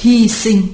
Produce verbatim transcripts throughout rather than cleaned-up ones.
Hy sinh.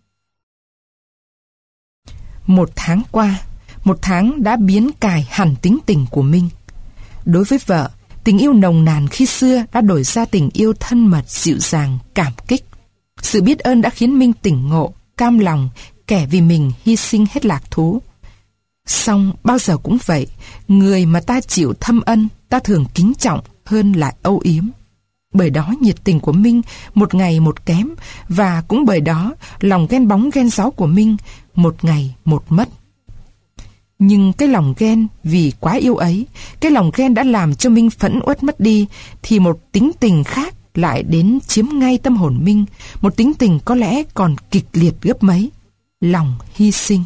Một tháng qua, một tháng đã biến cải hẳn tính tình của Minh. Đối với vợ, tình yêu nồng nàn khi xưa đã đổi ra tình yêu thân mật, dịu dàng, cảm kích. Sự biết ơn đã khiến Minh tỉnh ngộ, cam lòng, kẻ vì mình hy sinh hết lạc thú. Song bao giờ cũng vậy, người mà ta chịu thâm ân, ta thường kính trọng hơn là âu yếm. Bởi đó nhiệt tình của Minh một ngày một kém, và cũng bởi đó lòng ghen bóng ghen gió của Minh một ngày một mất. Nhưng cái lòng ghen vì quá yêu ấy, cái lòng ghen đã làm cho Minh phẫn uất mất đi, thì một tính tình khác lại đến chiếm ngay tâm hồn Minh, một tính tình có lẽ còn kịch liệt gấp mấy, lòng hy sinh.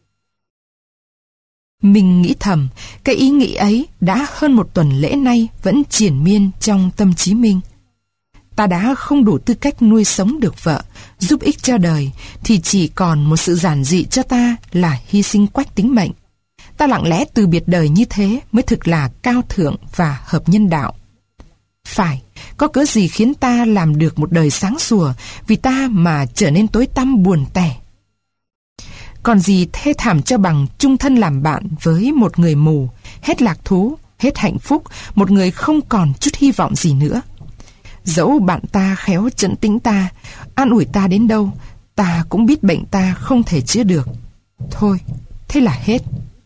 Mình nghĩ thầm, cái ý nghĩ ấy đã hơn một tuần lễ nay vẫn triền miên trong tâm trí Minh. Ta đã không đủ tư cách nuôi sống được vợ, giúp ích cho đời, thì chỉ còn một sự giản dị cho ta là hy sinh quách tính mệnh. Ta lặng lẽ từ biệt đời như thế mới thực là cao thượng và hợp nhân đạo. Phải, có cớ gì khiến ta làm được một đời sáng sủa vì ta mà trở nên tối tăm buồn tẻ? Còn gì thê thảm cho bằng chung thân làm bạn với một người mù, hết lạc thú, hết hạnh phúc, một người không còn chút hy vọng gì nữa. Dẫu bạn ta khéo trấn tĩnh ta, an ủi ta đến đâu, ta cũng biết bệnh ta không thể chữa được. Thôi, thế là hết.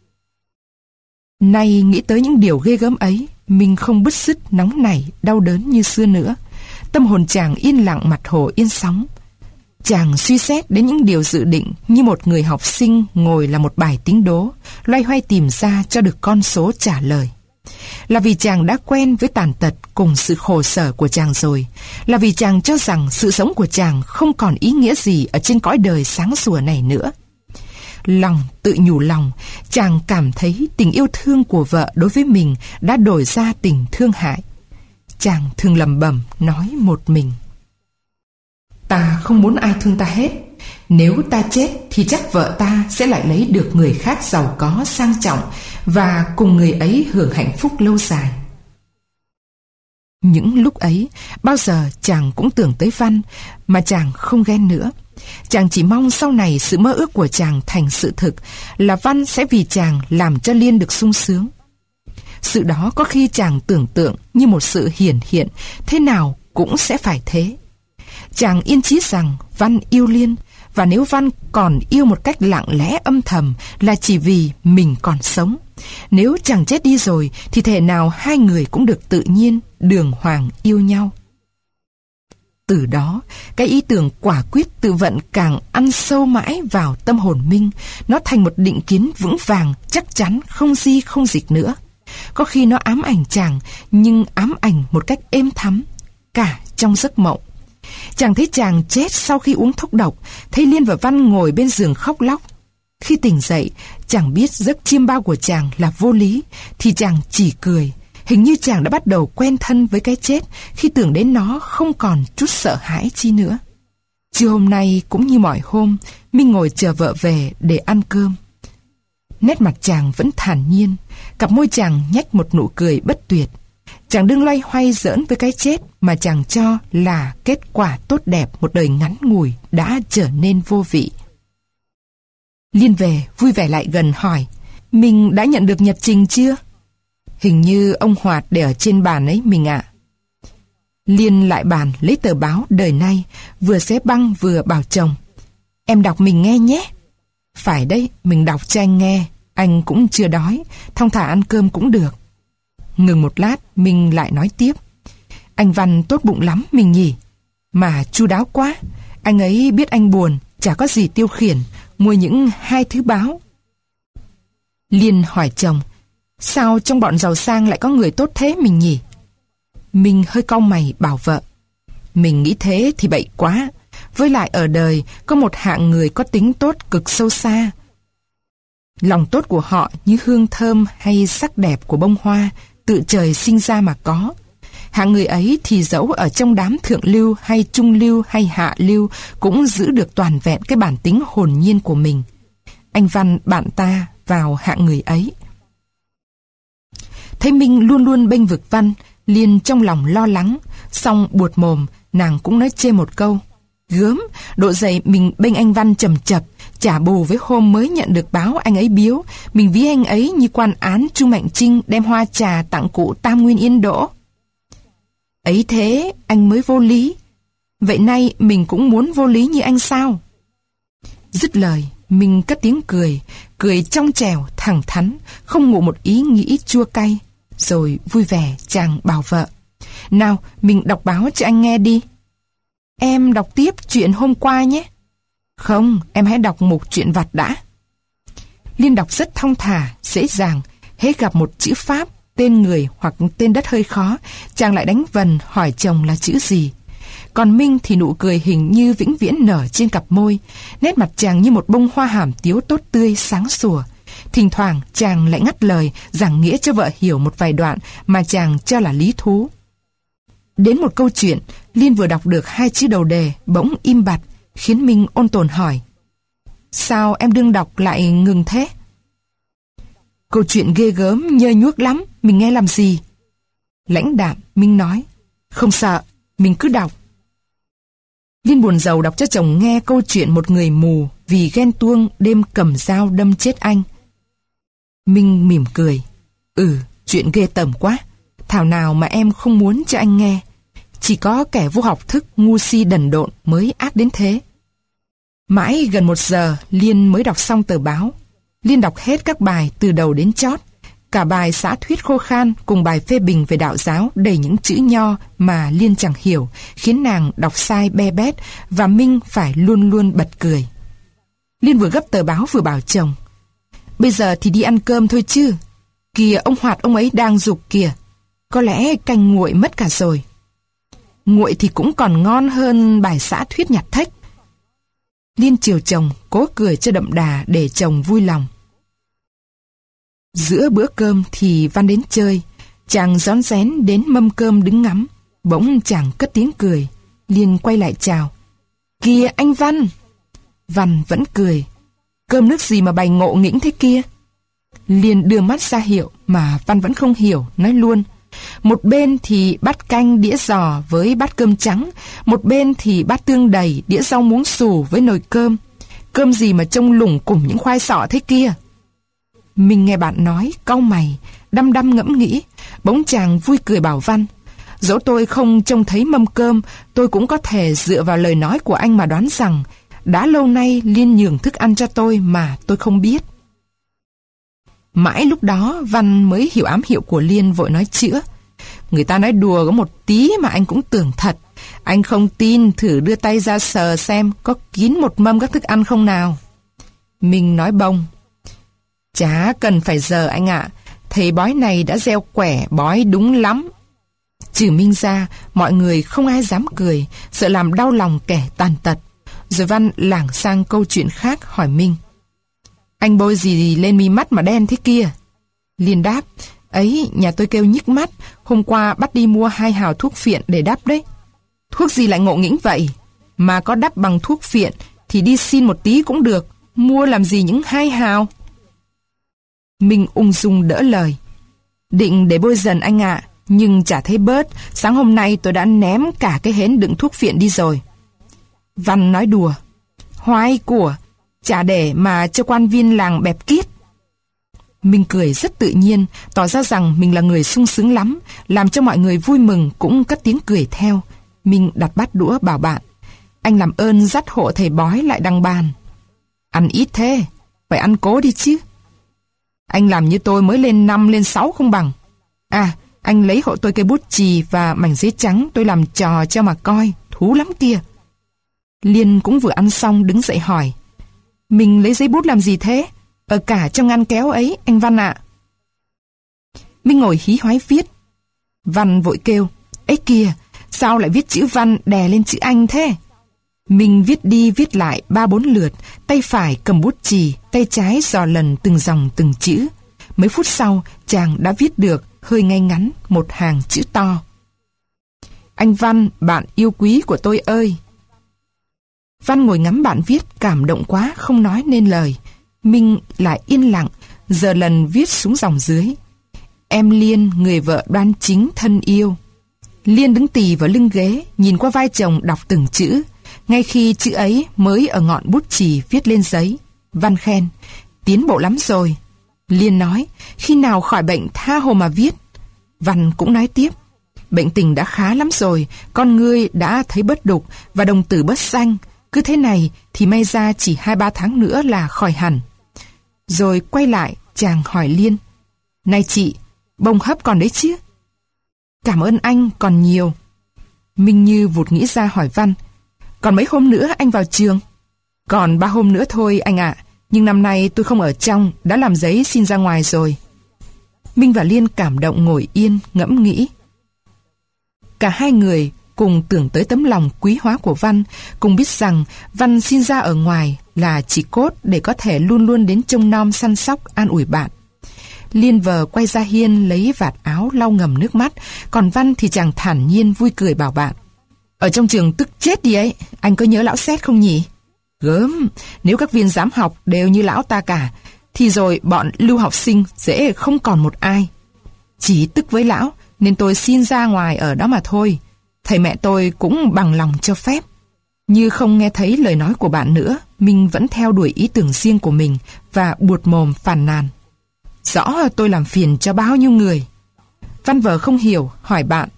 Nay nghĩ tới những điều ghê gớm ấy, mình không bứt rứt, nóng nảy, đau đớn như xưa nữa. Tâm hồn chàng yên lặng mặt hồ yên sóng. Chàng suy xét đến những điều dự định như một người học sinh ngồi là một bài tính đố, loay hoay tìm ra cho được con số trả lời. Là vì chàng đã quen với tàn tật cùng sự khổ sở của chàng rồi, là vì chàng cho rằng sự sống của chàng không còn ý nghĩa gì ở trên cõi đời sáng sủa này nữa. Lòng tự nhủ lòng, chàng cảm thấy tình yêu thương của vợ đối với mình đã đổi ra tình thương hại. Chàng thường lẩm bẩm nói một mình: ta không muốn ai thương ta hết. Nếu ta chết thì chắc vợ ta sẽ lại lấy được người khác giàu có sang trọng và cùng người ấy hưởng hạnh phúc lâu dài. Những lúc ấy, bao giờ chàng cũng tưởng tới Văn, mà chàng không ghen nữa. Chàng chỉ mong sau này sự mơ ước của chàng thành sự thực, là Văn sẽ vì chàng làm cho Liên được sung sướng. Sự đó có khi chàng tưởng tượng như một sự hiển hiện, thế nào cũng sẽ phải thế. Chàng yên chí rằng Văn yêu Liên, và nếu Văn còn yêu một cách lặng lẽ âm thầm là chỉ vì mình còn sống. Nếu chàng chết đi rồi thì thể nào hai người cũng được tự nhiên, đường hoàng yêu nhau. Từ đó, cái ý tưởng quả quyết tự vận càng ăn sâu mãi vào tâm hồn Minh. Nó thành một định kiến vững vàng, chắc chắn, không di không dịch nữa. Có khi nó ám ảnh chàng, nhưng ám ảnh một cách êm thắm, cả trong giấc mộng. Chàng thấy chàng chết sau khi uống thuốc độc, thấy Liên và Văn ngồi bên giường khóc lóc. Khi tỉnh dậy, chàng biết giấc chiêm bao của chàng là vô lý, thì chàng chỉ cười. Hình như chàng đã bắt đầu quen thân với cái chết, khi tưởng đến nó không còn chút sợ hãi chi nữa. Chiều hôm nay cũng như mọi hôm, Minh ngồi chờ vợ về để ăn cơm. Nét mặt chàng vẫn thản nhiên, cặp môi chàng nhếch một nụ cười bất tuyệt. Chàng đừng loay hoay giỡn với cái chết mà chàng cho là kết quả tốt đẹp một đời ngắn ngủi đã trở nên vô vị. Liên về vui vẻ lại gần hỏi: mình đã nhận được nhật trình chưa? Hình như ông Hoạt để ở trên bàn ấy mình ạ. Liên lại bàn lấy tờ báo Đời Nay, vừa xé băng vừa bảo chồng: em đọc mình nghe nhé. Phải đấy, mình đọc cho anh nghe, anh cũng chưa đói, thong thả ăn cơm cũng được. Ngừng một lát, mình lại nói tiếp: anh Văn tốt bụng lắm mình nhỉ, mà chu đáo quá. Anh ấy biết anh buồn, chả có gì tiêu khiển, mua những hai thứ báo. Liên hỏi chồng: sao trong bọn giàu sang lại có người tốt thế mình nhỉ? Mình hơi cau mày bảo vợ: mình nghĩ thế thì bậy quá. Với lại ở đời có một hạng người có tính tốt cực sâu xa. Lòng tốt của họ như hương thơm hay sắc đẹp của bông hoa, tự trời sinh ra mà có. Hạng người ấy thì dẫu ở trong đám thượng lưu hay trung lưu hay hạ lưu cũng giữ được toàn vẹn cái bản tính hồn nhiên của mình. Anh Văn bạn ta vào hạng người ấy. Thấy Minh luôn luôn bênh vực Văn, Liên trong lòng lo lắng, xong buột mồm nàng cũng nói chê một câu: Gớm, độ dày mình bênh anh Văn chầm chập, trả bù với hôm mới nhận được báo anh ấy biếu. Mình ví anh ấy như quan án Chu Mạnh Trinh đem hoa trà tặng cụ Tam Nguyên Yên Đỗ. Ấy thế, anh mới vô lý. Vậy nay mình cũng muốn vô lý như anh sao? Dứt lời, mình cất tiếng cười, cười trong trẻo, thẳng thắn, không ngụ một ý nghĩ chua cay. Rồi vui vẻ chàng bảo vợ: nào, mình đọc báo cho anh nghe đi. Em đọc tiếp chuyện hôm qua nhé. Không, em hãy đọc một chuyện vặt đã. Liên đọc rất thong thả, dễ dàng. Hễ gặp một chữ Pháp, tên người hoặc tên đất hơi khó, chàng lại đánh vần hỏi chồng là chữ gì. Còn Minh thì nụ cười hình như vĩnh viễn nở trên cặp môi, nét mặt chàng như một bông hoa hàm tiếu tốt tươi sáng sủa. Thỉnh thoảng chàng lại ngắt lời giảng nghĩa cho vợ hiểu một vài đoạn mà chàng cho là lý thú. Đến một câu chuyện, Liên vừa đọc được hai chữ đầu đề bỗng im bặt, khiến Minh ôn tồn hỏi: sao em đương đọc lại ngừng thế? Câu chuyện ghê gớm nhơ nhuốc lắm, mình nghe làm gì? Lãnh đạm Minh nói: không sợ, mình cứ đọc. Liên buồn rầu đọc cho chồng nghe câu chuyện một người mù vì ghen tuông đêm cầm dao đâm chết anh. Minh mỉm cười: ừ, chuyện ghê tởm quá, thảo nào mà em không muốn cho anh nghe. Chỉ có kẻ vô học thức ngu si đần độn mới ác đến thế. Mãi gần một giờ Liên mới đọc xong tờ báo. Liên đọc hết các bài từ đầu đến chót. Cả bài xã thuyết khô khan cùng bài phê bình về đạo giáo đầy những chữ nho mà Liên chẳng hiểu, khiến nàng đọc sai be bét và Minh phải luôn luôn bật cười. Liên vừa gấp tờ báo vừa bảo chồng: bây giờ thì đi ăn cơm thôi chứ. Kìa, ông Hoạt ông ấy đang giục kìa. Có lẽ canh nguội mất cả rồi. Nguội thì cũng còn ngon hơn bài xã thuyết nhặt thách. Liên chiều chồng, cố cười cho đậm đà để chồng vui lòng. Giữa bữa cơm thì Văn đến chơi. Chàng rón rén đến mâm cơm đứng ngắm. Bỗng chàng cất tiếng cười. Liên quay lại chào: kìa anh Văn. Văn vẫn cười: cơm nước gì mà bày ngộ nghĩnh thế kia? Liên đưa mắt ra hiệu mà Văn vẫn không hiểu, nói luôn: một bên thì bát canh đĩa giò với bát cơm trắng, một bên thì bát tương đầy đĩa rau muống xù với nồi cơm. Cơm gì mà trông lủng củng những khoai sọ thế kia? Mình nghe bạn nói, cau mày, đăm đăm ngẫm nghĩ. Bỗng chàng vui cười bảo Văn: dẫu tôi không trông thấy mâm cơm, tôi cũng có thể dựa vào lời nói của anh mà đoán rằng đã lâu nay Liên nhường thức ăn cho tôi mà tôi không biết. Mãi lúc đó Văn mới hiểu ám hiệu của Liên, vội nói chữa: người ta nói đùa có một tí mà anh cũng tưởng thật. Anh không tin, thử đưa tay ra sờ xem có kín một mâm các thức ăn không nào. Mình nói bông: chả cần phải giờ anh ạ, thầy bói này đã gieo quẻ bói đúng lắm. Trừ Minh ra, mọi người không ai dám cười, sợ làm đau lòng kẻ tàn tật. Rồi Văn lảng sang câu chuyện khác hỏi Minh: anh bôi gì lên mi mắt mà đen thế kia? Liên đáp: ấy, nhà tôi kêu nhức mắt, hôm qua bắt đi mua hai hào thuốc phiện để đắp đấy. Thuốc gì lại ngộ nghĩnh vậy? Mà có đắp bằng thuốc phiện thì đi xin một tí cũng được, mua làm gì những hai hào? Minh ung dung đỡ lời: định để bôi dần anh ạ, nhưng chả thấy bớt. Sáng hôm nay tôi đã ném cả cái hến đựng thuốc phiện đi rồi. Văn nói đùa: hoài của, chả để mà cho quan viên làng bẹp kiết. Minh cười rất tự nhiên, tỏ ra rằng mình là người sung sướng lắm, làm cho mọi người vui mừng cũng cất tiếng cười theo. Minh đặt bát đũa bảo bạn: anh làm ơn dắt hộ thầy bói lại đăng bàn. Ăn ít thế, phải ăn cố đi chứ. Anh làm như tôi mới lên năm lên sáu không bằng. À, anh lấy hộ tôi cây bút chì và mảnh giấy trắng, tôi làm trò cho mà coi, thú lắm kia. Liên cũng vừa ăn xong đứng dậy hỏi: mình lấy giấy bút làm gì thế? Ở cả trong ngăn kéo ấy, anh Văn ạ. Minh ngồi hí hoái viết. Văn vội kêu: ấy kìa, sao lại viết chữ Văn đè lên chữ Anh thế? Minh viết đi viết lại ba bốn lượt, tay phải cầm bút chì, tay trái dò lần từng dòng từng chữ. Mấy phút sau, chàng đã viết được hơi ngay ngắn một hàng chữ to: anh Văn, bạn yêu quý của tôi ơi. Văn ngồi ngắm bạn viết, cảm động quá không nói nên lời. Minh lại yên lặng, giờ lần viết xuống dòng dưới: em Liên, người vợ đoan chính thân yêu. Liên đứng tì vào lưng ghế, nhìn qua vai chồng đọc từng chữ. ngay khi chữ ấy mới ở ngọn bút chì viết lên giấy. Văn khen, tiến bộ lắm rồi. Liên nói, khi nào khỏi bệnh tha hồ mà viết. Văn cũng nói tiếp, bệnh tình đã khá lắm rồi, con ngươi đã thấy bớt đục và đồng tử bớt xanh. Cứ thế này thì may ra chỉ hai ba tháng nữa là khỏi hẳn. Rồi quay lại, chàng hỏi Liên, này chị, bông hấp còn đấy chứ? Cảm ơn anh, còn nhiều. Minh Như vụt nghĩ ra hỏi Văn, còn mấy hôm nữa anh vào trường? Còn ba hôm nữa thôi anh ạ, nhưng năm nay tôi không ở trong, đã làm giấy xin ra ngoài rồi. Minh và Liên cảm động ngồi yên, ngẫm nghĩ. Cả hai người cùng tưởng tới tấm lòng quý hóa của Văn, cùng biết rằng Văn xin ra ở ngoài là chỉ cốt để có thể luôn luôn đến trông nom săn sóc an ủi bạn. Liên vờ quay ra hiên lấy vạt áo lau ngầm nước mắt, còn Văn thì chàng thản nhiên vui cười bảo bạn, ở trong trường tức chết đi ấy, anh có nhớ lão Xét không nhỉ? Gớm, nếu các viên giám học đều như lão ta cả, thì rồi bọn lưu học sinh dễ không còn một ai. Chỉ tức với lão, nên tôi xin ra ngoài ở đó mà thôi. Thầy mẹ tôi cũng bằng lòng cho phép. Như không nghe thấy lời nói của bạn nữa, Minh vẫn theo đuổi ý tưởng riêng của mình và buột mồm phàn nàn. Rõ tôi làm phiền cho bao nhiêu người. Văn vờ không hiểu, hỏi bạn,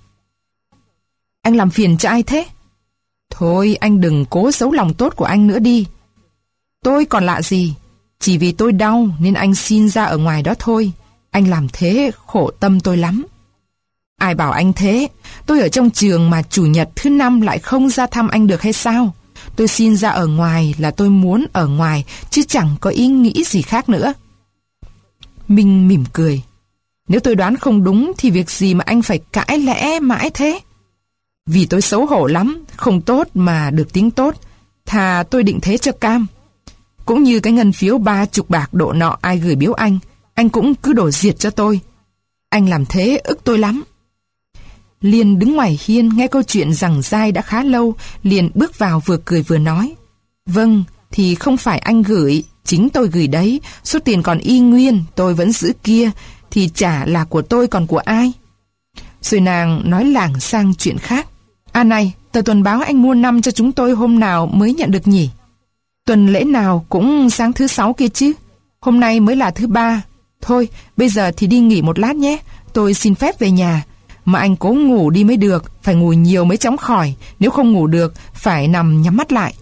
anh làm phiền cho ai thế? Thôi anh đừng cố giấu lòng tốt của anh nữa đi. Tôi còn lạ gì, chỉ vì tôi đau nên anh xin ra ở ngoài đó thôi. Anh làm thế khổ tâm tôi lắm. Ai bảo anh thế? Tôi ở trong trường mà chủ nhật thứ năm lại không ra thăm anh được hay sao? Tôi xin ra ở ngoài là tôi muốn ở ngoài, chứ chẳng có ý nghĩ gì khác nữa. Minh mỉm cười. Nếu tôi đoán không đúng thì việc gì mà anh phải cãi lẽ mãi thế? Vì tôi xấu hổ lắm, không tốt mà được tiếng tốt. Thà tôi định thế cho cam. Cũng như cái ngân phiếu ba chục bạc độ nọ ai gửi biếu anh, anh cũng cứ đổ diệt cho tôi. Anh làm thế ức tôi lắm. Liên đứng ngoài hiên nghe câu chuyện giằng dai đã khá lâu, liền bước vào vừa cười vừa nói. Vâng, thì không phải anh gửi, chính tôi gửi đấy. Số tiền còn y nguyên, tôi vẫn giữ kia, thì chả là của tôi còn của ai. Rồi nàng nói lảng sang chuyện khác. À này, tờ tuần báo anh mua năm cho chúng tôi hôm nào mới nhận được nhỉ? Tuần lễ nào cũng sáng thứ sáu kia chứ. Hôm nay mới là thứ ba. Thôi, bây giờ thì đi nghỉ một lát nhé. Tôi xin phép về nhà. Mà anh cố ngủ đi mới được, phải ngủ nhiều mới chóng khỏi. Nếu không ngủ được, phải nằm nhắm mắt lại.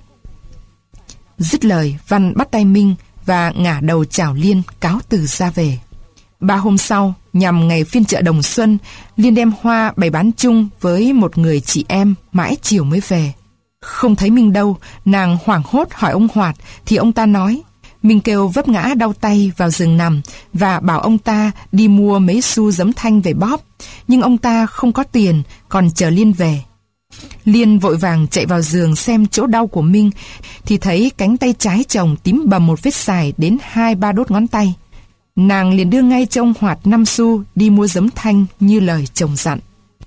Dứt lời, Văn bắt tay Minh và ngả đầu chào Liên cáo từ ra về. Ba hôm sau, nhằm ngày phiên chợ Đồng Xuân, Liên đem hoa bày bán chung với một người chị em, mãi chiều mới về. Không thấy Minh đâu, nàng hoảng hốt hỏi ông Hoạt, thì ông ta nói. Minh kêu vấp ngã đau tay vào giường nằm và bảo ông ta đi mua mấy xu giấm thanh về bóp, nhưng ông ta không có tiền, còn chờ Liên về. Liên vội vàng chạy vào giường xem chỗ đau của Minh, thì thấy cánh tay trái chồng tím bầm một vết sài đến hai ba đốt ngón tay. Nàng liền đưa ngay cho ông Hoạt năm xu đi mua giấm thanh như lời chồng dặn.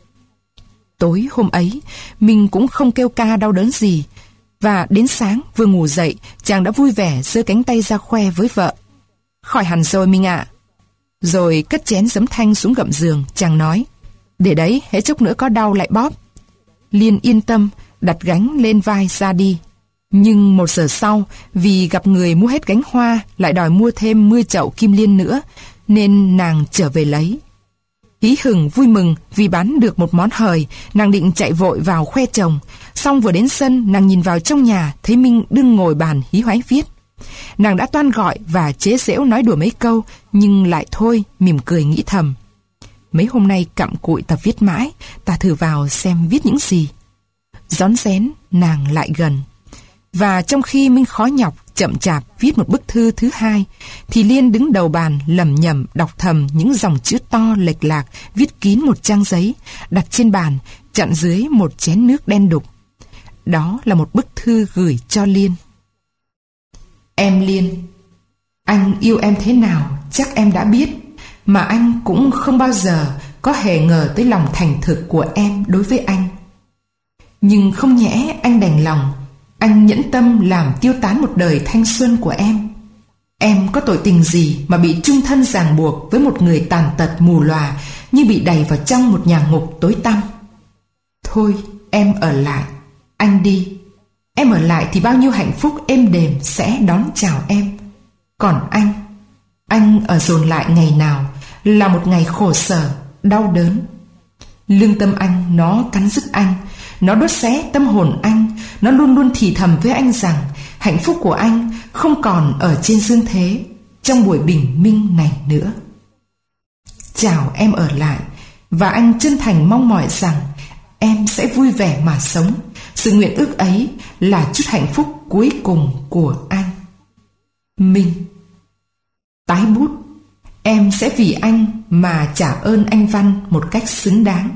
Tối hôm ấy, Minh cũng không kêu ca đau đớn gì, và đến sáng vừa ngủ dậy, chàng đã vui vẻ giơ cánh tay ra khoe với vợ. Khỏi hẳn rồi Minh ạ. Rồi cất chén giấm thanh xuống gầm giường, chàng nói, để đấy, hễ chốc nữa có đau lại bóp. Liên yên tâm, đặt gánh lên vai ra đi. Nhưng một giờ sau, vì gặp người mua hết gánh hoa, lại đòi mua thêm mươi chậu kim liên nữa, nên nàng trở về lấy. Hí hửng vui mừng vì bán được một món hời, nàng định chạy vội vào khoe chồng. Xong vừa đến sân, nàng nhìn vào trong nhà, thấy Minh đương ngồi bàn hí hoáy viết. Nàng đã toan gọi và chế giễu nói đùa mấy câu, nhưng lại thôi, mỉm cười nghĩ thầm. Mấy hôm nay cặm cụi ta viết mãi, ta thử vào xem viết những gì. Rón rén, nàng lại gần. Và trong khi Minh khó nhọc, chậm chạp viết một bức thư thứ hai, thì Liên đứng đầu bàn lẩm nhẩm đọc thầm những dòng chữ to lệch lạc viết kín một trang giấy, đặt trên bàn, chặn dưới một chén nước đen đục. Đó là một bức thư gửi cho Liên. Em Liên, anh yêu em thế nào chắc em đã biết, mà anh cũng không bao giờ có hề ngờ tới lòng thành thực của em đối với anh. Nhưng không nhẽ anh đành lòng, anh nhẫn tâm làm tiêu tán một đời thanh xuân của em. Em có tội tình gì mà bị chung thân ràng buộc với một người tàn tật mù lòa, như bị đày vào trong một nhà ngục tối tăm? Thôi em ở lại, anh đi. Em ở lại thì bao nhiêu hạnh phúc êm đềm sẽ đón chào em. Còn anh, anh ở dồn lại ngày nào là một ngày khổ sở, đau đớn. Lương tâm anh nó cắn rứt anh, nó đốt xé tâm hồn anh. Nó luôn luôn thì thầm với anh rằng hạnh phúc của anh không còn ở trên dương thế, trong buổi bình minh này nữa. Chào em ở lại, và anh chân thành mong mỏi rằng em sẽ vui vẻ mà sống. Sự nguyện ước ấy là chút hạnh phúc cuối cùng của anh. Minh. Tái bút. Em sẽ vì anh mà trả ơn anh Văn một cách xứng đáng.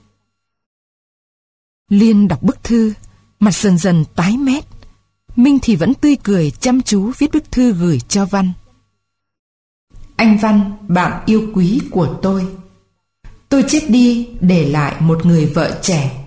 Liên đọc bức thư, mặt dần dần tái mét. Minh thì vẫn tươi cười chăm chú viết bức thư gửi cho Văn. Anh Văn, bạn yêu quý của tôi. Tôi chết đi để lại một người vợ trẻ.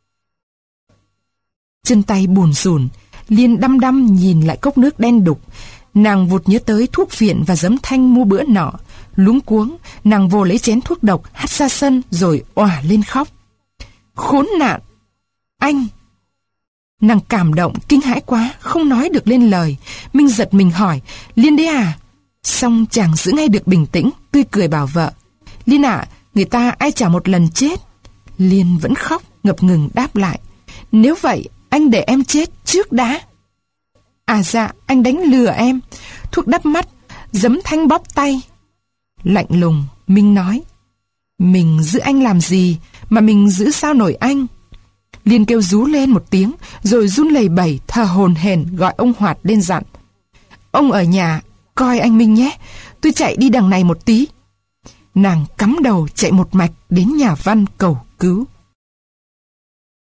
Chân tay buồn rùn, Liên đăm đăm nhìn lại cốc nước đen đục. Nàng vụt nhớ tới thuốc phiện và giấm thanh mua bữa nọ. Luống cuống, nàng vô lấy chén thuốc độc, hắt ra sân rồi òa lên khóc. Khốn nạn! Anh! Nàng cảm động, kinh hãi quá, không nói được lên lời. Minh giật mình hỏi, Liên đấy à? Xong chàng giữ ngay được bình tĩnh, tươi cười bảo vợ. Liên ạ, à, người ta ai chả một lần chết. Liên vẫn khóc, ngập ngừng đáp lại. Nếu vậy, anh để em chết trước đã. À dạ, anh đánh lừa em. Thuốc đắp mắt, giấm thanh bóp tay. Lạnh lùng, Minh nói. Mình giữ anh làm gì, mà mình giữ sao nổi anh? Liên kêu rú lên một tiếng, rồi run lẩy bẩy thở hổn hển gọi ông Hoạt lên dặn. Ông ở nhà, coi anh Minh nhé, tôi chạy đi đằng này một tí. Nàng cắm đầu chạy một mạch đến nhà Văn cầu cứu.